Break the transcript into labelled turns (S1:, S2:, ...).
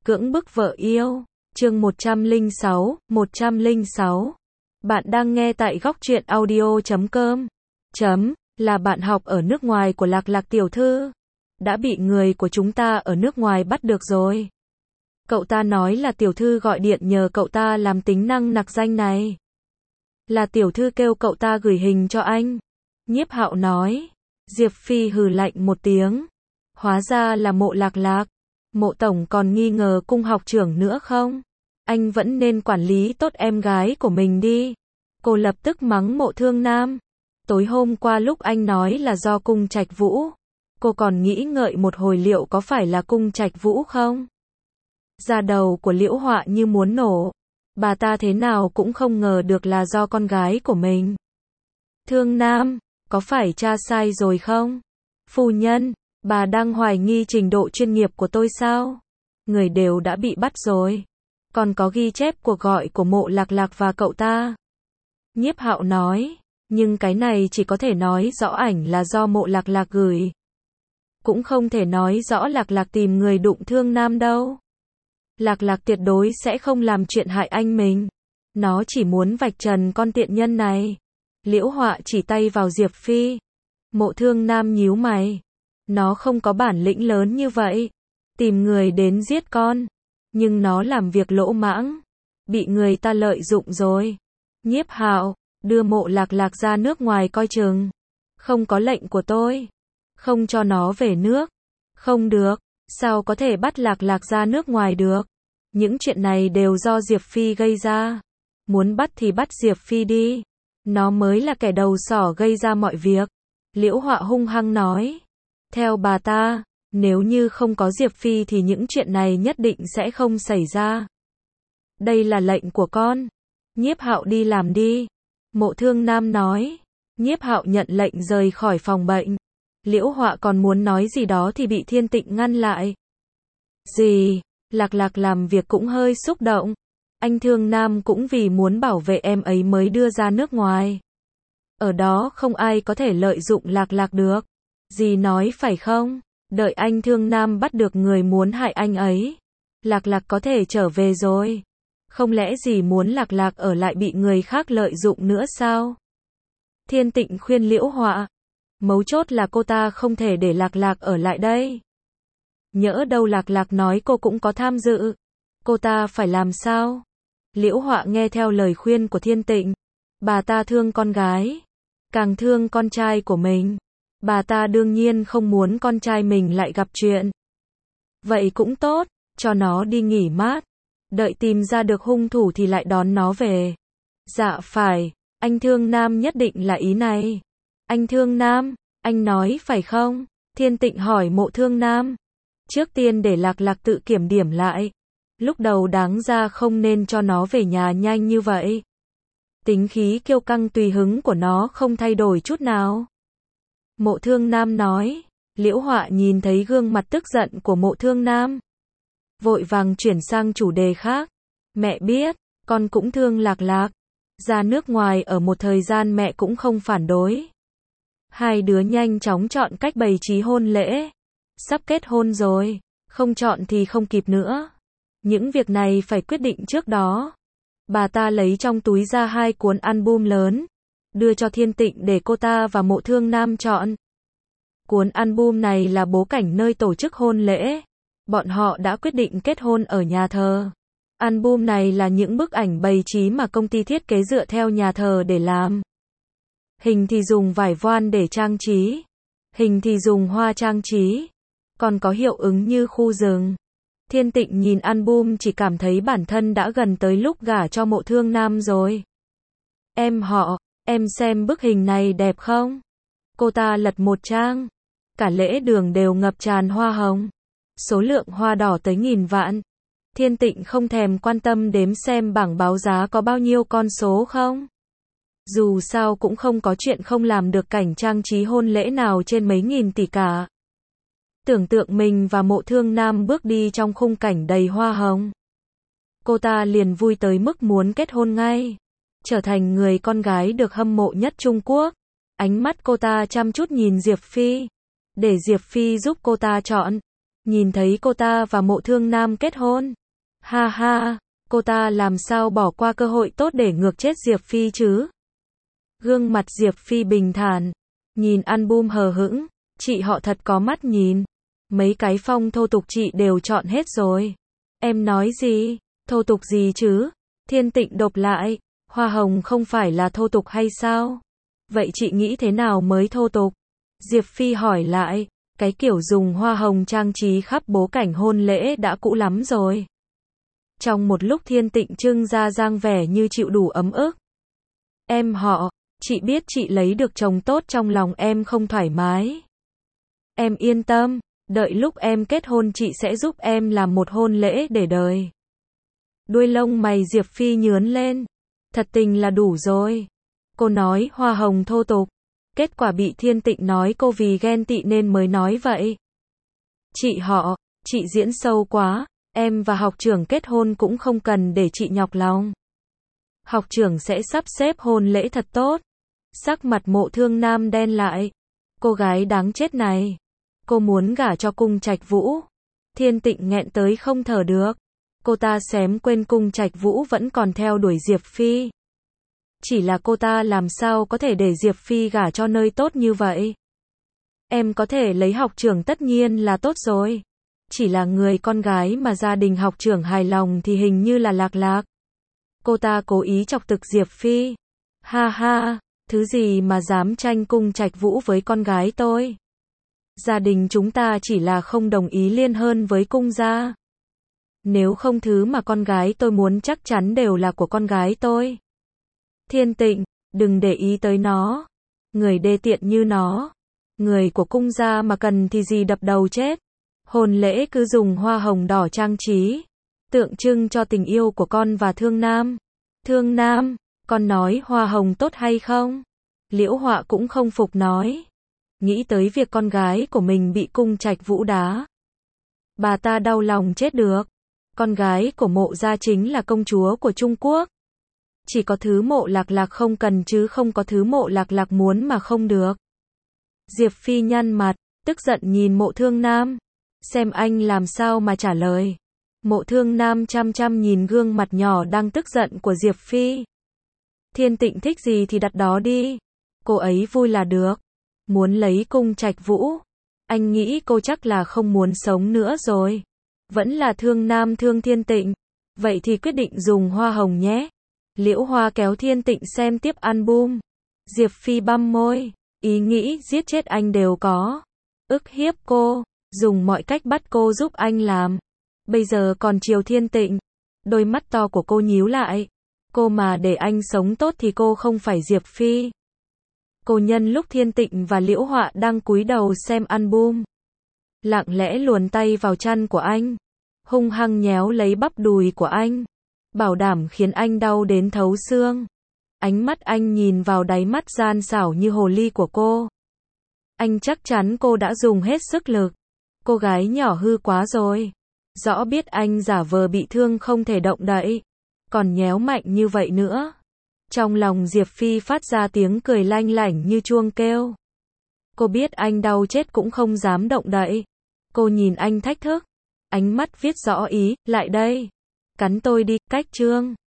S1: Cưỡng bức vợ yêu. Chương 106. Bạn đang nghe tại góc truyện audio.com. Là bạn học ở nước ngoài của Lạc Lạc tiểu thư. Đã bị người của chúng ta ở nước ngoài bắt được rồi. Cậu ta nói là tiểu thư gọi điện nhờ cậu ta làm tính năng nặc danh này. Là tiểu thư kêu cậu ta gửi hình cho anh. Nhiếp Hạo nói. Diệp Phi hừ lạnh một tiếng. Hóa ra là Mộ Lạc Lạc. Mộ tổng còn nghi ngờ cung học trưởng nữa không? Anh vẫn nên quản lý tốt em gái của mình đi. Cô lập tức mắng Mộ Thương Nam. Tối hôm qua lúc anh nói là do cung Trạch Vũ, cô còn nghĩ ngợi một hồi liệu có phải là cung Trạch Vũ không? Da đầu của Liễu Họa như muốn nổ. Bà ta thế nào cũng không ngờ được là do con gái của mình. Thương Nam, có phải cha sai rồi không? Phu nhân, bà đang hoài nghi trình độ chuyên nghiệp của tôi sao? Người đều đã bị bắt rồi. Còn có ghi chép cuộc gọi của Mộ Lạc Lạc và cậu ta. Nhiếp Hạo nói, nhưng cái này chỉ có thể nói rõ ảnh là do Mộ Lạc Lạc gửi. Cũng không thể nói rõ Lạc Lạc tìm người đụng Thương Nam đâu. Lạc Lạc tuyệt đối sẽ không làm chuyện hại anh mình. Nó chỉ muốn vạch trần con tiện nhân này. Liễu Họa chỉ tay vào Diệp Phi. Mộ Thương Nam nhíu mày. Nó không có bản lĩnh lớn như vậy. Tìm người đến giết con. Nhưng nó làm việc lỗ mãng. Bị người ta lợi dụng rồi. Nhiếp Hạo, đưa Mộ Lạc Lạc ra nước ngoài coi chừng. Không có lệnh của tôi. Không cho nó về nước. Không được. Sao có thể bắt Lạc Lạc ra nước ngoài được? Những chuyện này đều do Diệp Phi gây ra. Muốn bắt thì bắt Diệp Phi đi. Nó mới là kẻ đầu sỏ gây ra mọi việc. Liễu Họa hung hăng nói. Theo bà ta, nếu như không có Diệp Phi thì những chuyện này nhất định sẽ không xảy ra. Đây là lệnh của con. Nhiếp Hạo đi làm đi. Mộ Thương Nam nói. Nhiếp Hạo nhận lệnh rời khỏi phòng bệnh. Liễu Họa còn muốn nói gì đó thì bị Thiên Tịnh ngăn lại. Gì? Lạc Lạc làm việc cũng hơi xúc động. Anh Thương Nam cũng vì muốn bảo vệ em ấy mới đưa ra nước ngoài. Ở đó không ai có thể lợi dụng Lạc Lạc được. Dì nói phải không? Đợi anh Thương Nam bắt được người muốn hại anh ấy. Lạc Lạc có thể trở về rồi. Không lẽ dì muốn Lạc Lạc ở lại bị người khác lợi dụng nữa sao? Thiên Tịnh khuyên Liễu Họa. Mấu chốt là cô ta không thể để Lạc Lạc ở lại đây. Nhỡ đâu Lạc Lạc nói cô cũng có tham dự. Cô ta phải làm sao? Liễu Họa nghe theo lời khuyên của Thiên Tịnh. Bà ta thương con gái. Càng thương con trai của mình. Bà ta đương nhiên không muốn con trai mình lại gặp chuyện. Vậy cũng tốt, cho nó đi nghỉ mát. Đợi tìm ra được hung thủ thì lại đón nó về. Dạ phải, anh Thương Nam nhất định là ý này. Anh Thương Nam, anh nói phải không? Thiên Tịnh hỏi Mộ Thương Nam. Trước tiên để Lạc Lạc tự kiểm điểm lại. Lúc đầu đáng ra không nên cho nó về nhà nhanh như vậy. Tính khí kiêu căng tùy hứng của nó không thay đổi chút nào. Mộ Thương Nam nói. Liễu Họa nhìn thấy gương mặt tức giận của Mộ Thương Nam. Vội vàng chuyển sang chủ đề khác. Mẹ biết, con cũng thương Lạc Lạc. Ra nước ngoài ở một thời gian mẹ cũng không phản đối. Hai đứa nhanh chóng chọn cách bày trí hôn lễ. Sắp kết hôn rồi, không chọn thì không kịp nữa. Những việc này phải quyết định trước đó. Bà ta lấy trong túi ra 2 cuốn album lớn, đưa cho Thiên Tịnh để cô ta và Mộ Thương Nam chọn. Cuốn album này là bố cảnh nơi tổ chức hôn lễ. Bọn họ đã quyết định kết hôn ở nhà thờ. Album này là những bức ảnh bày trí mà công ty thiết kế dựa theo nhà thờ để làm. Hình thì dùng vải voan để trang trí. Hình thì dùng hoa trang trí. Còn có hiệu ứng như khu rừng. Thiên Tịnh nhìn album chỉ cảm thấy bản thân đã gần tới lúc gả cho Mộ Thương Nam rồi. Em xem bức hình này đẹp không? Cô ta lật một trang. Cả lễ đường đều ngập tràn hoa hồng. Số lượng hoa đỏ tới 1000 vạn. Thiên Tịnh không thèm quan tâm đếm xem bảng báo giá có bao nhiêu con số không. Dù sao cũng không có chuyện không làm được cảnh trang trí hôn lễ nào trên mấy nghìn tỷ cả. Tưởng tượng mình và Mộ Thương Nam bước đi trong khung cảnh đầy hoa hồng. Cô ta liền vui tới mức muốn kết hôn ngay. Trở thành người con gái được hâm mộ nhất Trung Quốc. Ánh mắt cô ta chăm chút nhìn Diệp Phi. Để Diệp Phi giúp cô ta chọn. Nhìn thấy cô ta và Mộ Thương Nam kết hôn. Ha ha, cô ta làm sao bỏ qua cơ hội tốt để ngược chết Diệp Phi chứ? Gương mặt Diệp Phi bình thản, nhìn album hờ hững, chị họ thật có mắt nhìn. Mấy cái phong thô tục chị đều chọn hết rồi. Em nói gì? Thô tục gì chứ? Thiên Tịnh đột lại, hoa hồng không phải là thô tục hay sao? Vậy chị nghĩ thế nào mới thô tục? Diệp Phi hỏi lại, cái kiểu dùng hoa hồng trang trí khắp bố cảnh hôn lễ đã cũ lắm rồi. Trong một lúc Thiên Tịnh trưng ra dáng vẻ như chịu đủ ấm ức. Em họ, chị biết chị lấy được chồng tốt trong lòng em không thoải mái. Em yên tâm, đợi lúc em kết hôn chị sẽ giúp em làm một hôn lễ để đời. Đuôi lông mày Diệp Phi nhướn lên. Thật tình là đủ rồi. Cô nói hoa hồng thô tục. Kết quả bị Thiên Tịnh nói cô vì ghen tị nên mới nói vậy. Chị họ, chị diễn sâu quá. Em và học trưởng kết hôn cũng không cần để chị nhọc lòng. Học trưởng sẽ sắp xếp hôn lễ thật tốt. Sắc mặt Mộ Thương Nam đen lại. Cô gái đáng chết này. Cô muốn gả cho Cung Trạch Vũ. Thiên Tịnh nghẹn tới không thở được. Cô ta xém quên Cung Trạch Vũ vẫn còn theo đuổi Diệp Phi. Chỉ là cô ta làm sao có thể để Diệp Phi gả cho nơi tốt như vậy. Em có thể lấy học trưởng tất nhiên là tốt rồi. Chỉ là người con gái mà gia đình học trưởng hài lòng thì hình như là Lạc Lạc. Cô ta cố ý chọc tức Diệp Phi. Ha ha, thứ gì mà dám tranh Cung Trạch Vũ với con gái tôi. Gia đình chúng ta chỉ là không đồng ý liên hôn với cung gia. Nếu không thứ mà con gái tôi muốn chắc chắn đều là của con gái tôi. Thiên Tịnh, đừng để ý tới nó. Người đê tiện như nó. Người của cung gia mà cần thì gì đập đầu chết. Hôn lễ cứ dùng hoa hồng đỏ trang trí. Tượng trưng cho tình yêu của con và Thương Nam. Thương Nam, con nói hoa hồng tốt hay không? Liễu Họa cũng không phục nói. Nghĩ tới việc con gái của mình bị Cung Trạch Vũ đá. Bà ta đau lòng chết được. Con gái của Mộ gia chính là công chúa của Trung Quốc. Chỉ có thứ Mộ Lạc Lạc không cần chứ không có thứ Mộ Lạc Lạc muốn mà không được. Diệp Phi nhăn mặt, tức giận nhìn Mộ Thương Nam. Xem anh làm sao mà trả lời. Mộ Thương Nam chăm chăm nhìn gương mặt nhỏ đang tức giận của Diệp Phi. Thiên Tịnh thích gì thì đặt đó đi. Cô ấy vui là được. Muốn lấy Cung Trạch Vũ. Anh nghĩ cô chắc là không muốn sống nữa rồi. Vẫn là Thương Nam thương Thiên Tịnh. Vậy thì quyết định dùng hoa hồng nhé. Liễu Hoa kéo Thiên Tịnh xem tiếp album. Diệp Phi băm môi. Ý nghĩ giết chết anh đều có. Ức hiếp cô. Dùng mọi cách bắt cô giúp anh làm. Bây giờ còn chiều Thiên Tịnh. Đôi mắt to của cô nhíu lại. Cô mà để anh sống tốt thì cô không phải Diệp Phi. Cô nhân lúc Thiên Tịnh và Liễu Họa đang cúi đầu xem album. Lặng lẽ luồn tay vào chăn của anh. Hung hăng nhéo lấy bắp đùi của anh. Bảo đảm khiến anh đau đến thấu xương. Ánh mắt anh nhìn vào đáy mắt gian xảo như hồ ly của cô. Anh chắc chắn cô đã dùng hết sức lực. Cô gái nhỏ hư quá rồi. Rõ biết anh giả vờ bị thương không thể động đậy. Còn nhéo mạnh như vậy nữa. Trong lòng Diệp Phi phát ra tiếng cười lanh lảnh như chuông kêu. Cô biết anh đau chết cũng không dám động đậy. Cô nhìn anh thách thức. Ánh mắt viết rõ ý, lại đây. Cắn tôi đi, cách trương.